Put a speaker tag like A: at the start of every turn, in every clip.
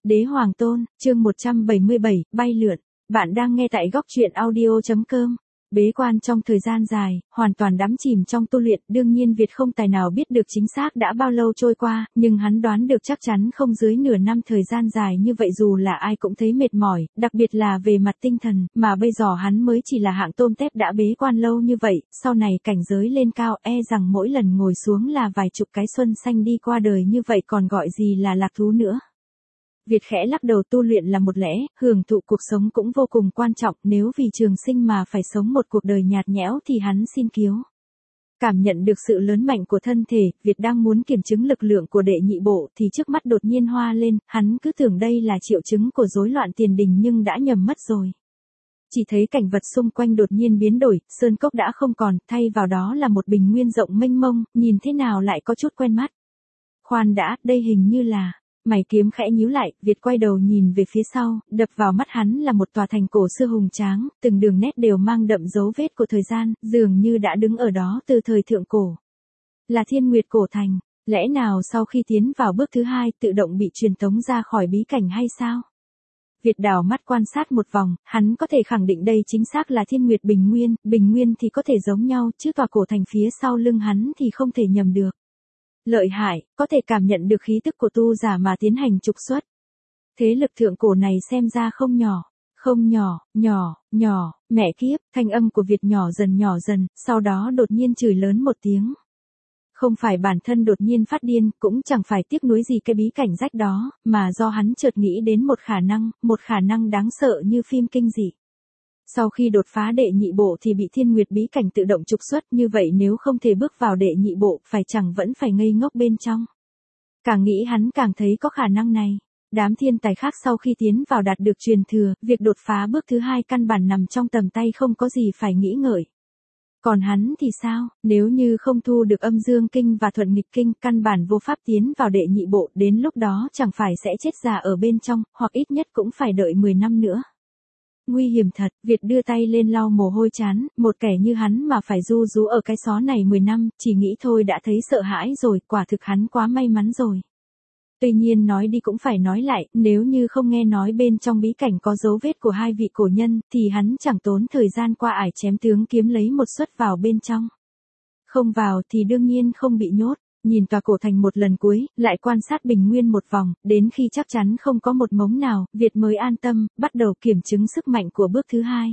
A: Đế Hoàng Tôn, chương 177, bay lượn. Bạn đang nghe tại góc truyện audio.com. Bế quan trong thời gian dài, hoàn toàn đắm chìm trong tu luyện, đương nhiên Việt không tài nào biết được chính xác đã bao lâu trôi qua, nhưng hắn đoán được chắc chắn không dưới nửa năm. Thời gian dài như vậy dù là ai cũng thấy mệt mỏi, đặc biệt là về mặt tinh thần, mà bây giờ hắn mới chỉ là hạng tôm tép đã bế quan lâu như vậy, sau này cảnh giới lên cao rằng mỗi lần ngồi xuống là vài chục cái xuân xanh đi qua đời như vậy còn gọi gì là lạc thú nữa. Việt khẽ lắc đầu, tu luyện là một lẽ, hưởng thụ cuộc sống cũng vô cùng quan trọng, nếu vì trường sinh mà phải sống một cuộc đời nhạt nhẽo thì hắn xin kiếu. Cảm nhận được sự lớn mạnh của thân thể, Việt đang muốn kiểm chứng lực lượng của đệ nhị bộ thì trước mắt đột nhiên hoa lên, hắn cứ tưởng đây là triệu chứng của rối loạn tiền đình nhưng đã nhầm mất rồi. Chỉ thấy cảnh vật xung quanh đột nhiên biến đổi, sơn cốc đã không còn, thay vào đó là một bình nguyên rộng mênh mông, nhìn thế nào lại có chút quen mắt. Khoan đã, đây hình như là... Mày kiếm khẽ nhíu lại, Việt quay đầu nhìn về phía sau, đập vào mắt hắn là một tòa thành cổ xưa hùng tráng, từng đường nét đều mang đậm dấu vết của thời gian, dường như đã đứng ở đó từ thời thượng cổ. Là Thiên Nguyệt cổ thành, lẽ nào sau khi tiến vào bước thứ hai tự động bị truyền tống ra khỏi bí cảnh hay sao? Việt đảo mắt quan sát một vòng, hắn có thể khẳng định đây chính xác là Thiên Nguyệt Bình Nguyên thì có thể giống nhau, chứ tòa cổ thành phía sau lưng hắn thì không thể nhầm được. Lợi hại, có thể cảm nhận được khí tức của tu giả mà tiến hành trục xuất. Thế lực thượng cổ này xem ra không nhỏ, mẹ kiếp, thanh âm của Việt nhỏ dần, sau đó đột nhiên chửi lớn một tiếng. Không phải bản thân đột nhiên phát điên, cũng chẳng phải tiếc nuối gì cái bí cảnh rách đó, mà do hắn chợt nghĩ đến một khả năng đáng sợ như phim kinh dị. Sau khi đột phá đệ nhị bộ thì bị Thiên Nguyệt bí cảnh tự động trục xuất, như vậy nếu không thể bước vào đệ nhị bộ, phải chẳng vẫn phải ngây ngốc bên trong. Càng nghĩ hắn càng thấy có khả năng này. Đám thiên tài khác sau khi tiến vào đạt được truyền thừa, việc đột phá bước thứ hai căn bản nằm trong tầm tay, không có gì phải nghĩ ngợi. Còn hắn thì sao, nếu như không thu được âm dương kinh và thuận nghịch kinh, căn bản vô pháp tiến vào đệ nhị bộ, đến lúc đó chẳng phải sẽ chết già ở bên trong, hoặc ít nhất cũng phải đợi 10 năm nữa. Nguy hiểm thật, Việt đưa tay lên lau mồ hôi trán, một kẻ như hắn mà phải ru rú ở cái xó này 10 năm, chỉ nghĩ thôi đã thấy sợ hãi rồi, quả thực hắn quá may mắn rồi. Tuy nhiên nói đi cũng phải nói lại, nếu như không nghe nói bên trong bí cảnh có dấu vết của hai vị cổ nhân, thì hắn chẳng tốn thời gian qua ải chém tướng kiếm lấy một suất vào bên trong. Không vào thì đương nhiên không bị nhốt. Nhìn tòa cổ thành một lần cuối, lại quan sát bình nguyên một vòng, đến khi chắc chắn không có một mống nào, Việt mới an tâm, bắt đầu kiểm chứng sức mạnh của bước thứ hai.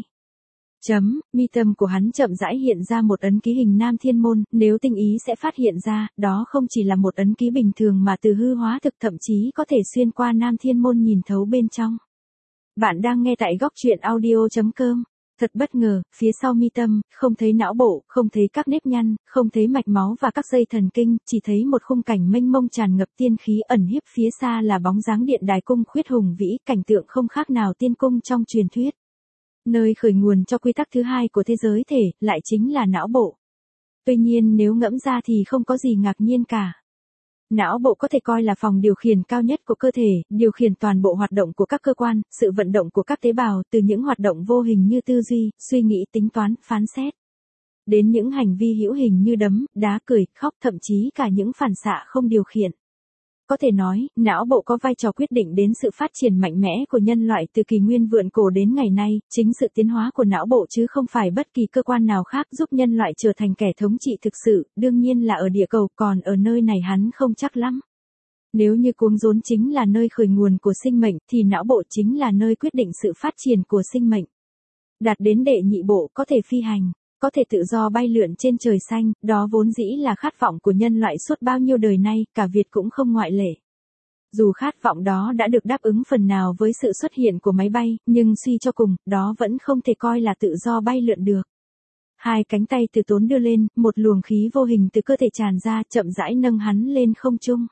A: Mi tâm của hắn chậm rãi hiện ra một ấn ký hình Nam Thiên Môn, nếu tinh ý sẽ phát hiện ra, đó không chỉ là một ấn ký bình thường mà từ hư hóa thực, thậm chí có thể xuyên qua Nam Thiên Môn nhìn thấu bên trong. Bạn đang nghe tại góc truyện audio.com. Thật bất ngờ, phía sau mi tâm, không thấy não bộ, không thấy các nếp nhăn, không thấy mạch máu và các dây thần kinh, chỉ thấy một khung cảnh mênh mông tràn ngập tiên khí, ẩn hiếp phía xa là bóng dáng điện đài cung khuyết hùng vĩ, cảnh tượng không khác nào tiên cung trong truyền thuyết. Nơi khởi nguồn cho quy tắc thứ hai của thế giới thể, lại chính là não bộ. Tuy nhiên nếu ngẫm ra thì không có gì ngạc nhiên cả. Não bộ có thể coi là phòng điều khiển cao nhất của cơ thể, điều khiển toàn bộ hoạt động của các cơ quan, sự vận động của các tế bào, từ những hoạt động vô hình như tư duy, suy nghĩ, tính toán, phán xét, đến những hành vi hữu hình như đấm, đá, cười, khóc, thậm chí cả những phản xạ không điều khiển. Có thể nói, não bộ có vai trò quyết định đến sự phát triển mạnh mẽ của nhân loại từ kỷ nguyên vượn cổ đến ngày nay, chính sự tiến hóa của não bộ chứ không phải bất kỳ cơ quan nào khác giúp nhân loại trở thành kẻ thống trị thực sự, đương nhiên là ở địa cầu, còn ở nơi này hắn không chắc lắm. Nếu như cuống rốn chính là nơi khởi nguồn của sinh mệnh, thì não bộ chính là nơi quyết định sự phát triển của sinh mệnh. Đạt đến đệ nhị bộ có thể phi hành, có thể tự do bay lượn trên trời xanh, đó vốn dĩ là khát vọng của nhân loại suốt bao nhiêu đời nay, cả Việt cũng không ngoại lệ. Dù khát vọng đó đã được đáp ứng phần nào với sự xuất hiện của máy bay, nhưng suy cho cùng, đó vẫn không thể coi là tự do bay lượn được. Hai cánh tay từ tốn đưa lên, một luồng khí vô hình từ cơ thể tràn ra, chậm rãi nâng hắn lên không trung.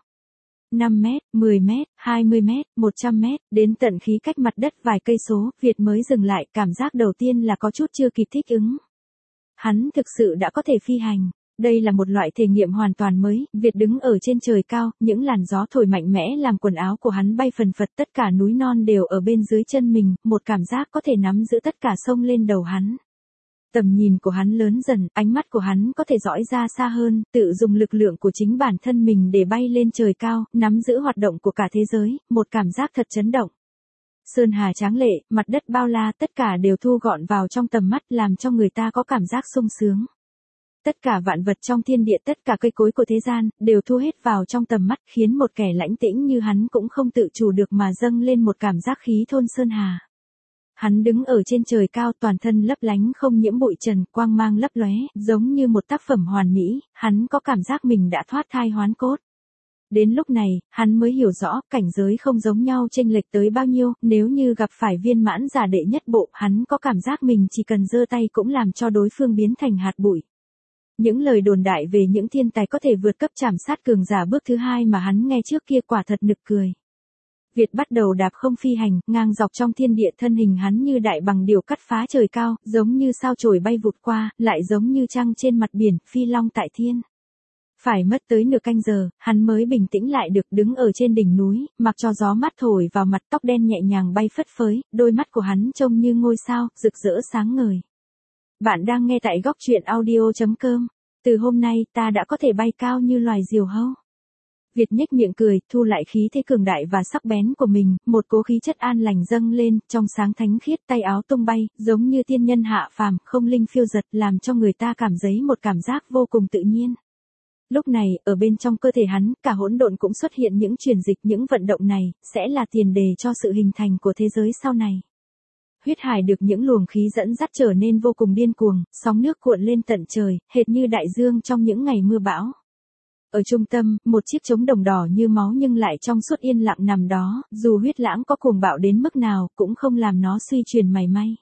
A: 5 mét, 10 mét, 20 mét, 100 mét, đến tận khí cách mặt đất vài cây số, Việt mới dừng lại, cảm giác đầu tiên là có chút chưa kịp thích ứng. Hắn thực sự đã có thể phi hành. Đây là một loại thể nghiệm hoàn toàn mới, Việt đứng ở trên trời cao, những làn gió thổi mạnh mẽ làm quần áo của hắn bay phần phật, tất cả núi non đều ở bên dưới chân mình, một cảm giác có thể nắm giữ tất cả sông lên đầu hắn. Tầm nhìn của hắn lớn dần, ánh mắt của hắn có thể dõi ra xa hơn, tự dùng lực lượng của chính bản thân mình để bay lên trời cao, nắm giữ hoạt động của cả thế giới, một cảm giác thật chấn động. Sơn hà tráng lệ, mặt đất bao la, tất cả đều thu gọn vào trong tầm mắt làm cho người ta có cảm giác sung sướng. Tất cả vạn vật trong thiên địa, tất cả cây cối của thế gian, đều thu hết vào trong tầm mắt, khiến một kẻ lãnh tĩnh như hắn cũng không tự chủ được mà dâng lên một cảm giác khí thôn sơn hà. Hắn đứng ở trên trời cao, toàn thân lấp lánh không nhiễm bụi trần, quang mang lấp lóe, giống như một tác phẩm hoàn mỹ, hắn có cảm giác mình đã thoát thai hoán cốt. Đến lúc này, hắn mới hiểu rõ, cảnh giới không giống nhau chênh lệch tới bao nhiêu, nếu như gặp phải viên mãn giả đệ nhất bộ, hắn có cảm giác mình chỉ cần giơ tay cũng làm cho đối phương biến thành hạt bụi. Những lời đồn đại về những thiên tài có thể vượt cấp trảm sát cường giả bước thứ hai mà hắn nghe trước kia quả thật nực cười. Việt bắt đầu đạp không phi hành, ngang dọc trong thiên địa, thân hình hắn như đại bằng điểu cắt phá trời cao, giống như sao chổi bay vụt qua, lại giống như trăng trên mặt biển, phi long tại thiên. Phải mất tới nửa canh giờ, hắn mới bình tĩnh lại được, đứng ở trên đỉnh núi, mặc cho gió mát thổi vào mặt, tóc đen nhẹ nhàng bay phất phới, đôi mắt của hắn trông như ngôi sao, rực rỡ sáng ngời. Bạn đang nghe tại góc truyện audio.com. Từ hôm nay, ta đã có thể bay cao như loài diều hâu. Việt nhếch miệng cười, thu lại khí thế cường đại và sắc bén của mình, một cố khí chất an lành dâng lên, trong sáng thánh khiết, tay áo tung bay, giống như tiên nhân hạ phàm, không linh phiêu dật, làm cho người ta cảm thấy một cảm giác vô cùng tự nhiên. Lúc này, ở bên trong cơ thể hắn, cả hỗn độn cũng xuất hiện những chuyển dịch, những vận động này, sẽ là tiền đề cho sự hình thành của thế giới sau này. Huyết hải được những luồng khí dẫn dắt trở nên vô cùng điên cuồng, sóng nước cuộn lên tận trời, hệt như đại dương trong những ngày mưa bão. Ở trung tâm, một chiếc trống đồng đỏ như máu nhưng lại trong suốt yên lặng nằm đó, dù huyết lãng có cuồng bạo đến mức nào, cũng không làm nó suy chuyển mảy may.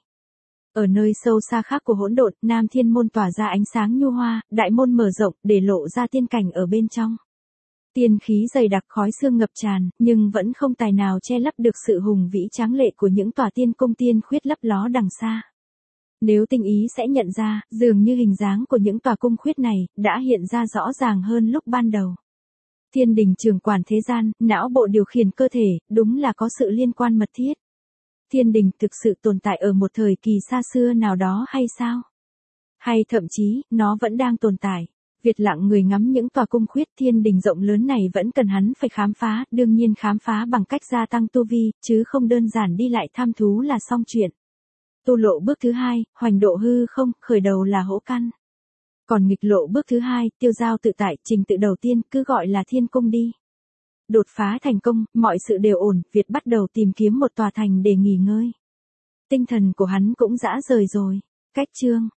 A: Ở nơi sâu xa khác của hỗn độn, Nam Thiên môn tỏa ra ánh sáng nhu hoa, đại môn mở rộng, để lộ ra tiên cảnh ở bên trong. Tiên khí dày đặc, khói sương ngập tràn, nhưng vẫn không tài nào che lấp được sự hùng vĩ tráng lệ của những tòa tiên cung tiên khuyết lấp ló đằng xa. Nếu tinh ý sẽ nhận ra, dường như hình dáng của những tòa cung khuyết này, đã hiện ra rõ ràng hơn lúc ban đầu. Thiên đình trưởng quản thế gian, não bộ điều khiển cơ thể, đúng là có sự liên quan mật thiết. Thiên đình thực sự tồn tại ở một thời kỳ xa xưa nào đó hay sao? Hay thậm chí, nó vẫn đang tồn tại. Việt lặng người ngắm những tòa cung khuyết thiên đình rộng lớn này vẫn cần hắn phải khám phá, đương nhiên khám phá bằng cách gia tăng tu vi, chứ không đơn giản đi lại tham thú là xong chuyện. Tu lộ bước thứ hai, hoành độ hư không, khởi đầu là hỗ căn. Còn nghịch lộ bước thứ hai, tiêu giao tự tại, trình tự đầu tiên, cứ gọi là thiên cung đi. Đột phá thành công, mọi sự đều ổn, Việt bắt đầu tìm kiếm một tòa thành để nghỉ ngơi. Tinh thần của hắn cũng dã rời rồi. Cách chương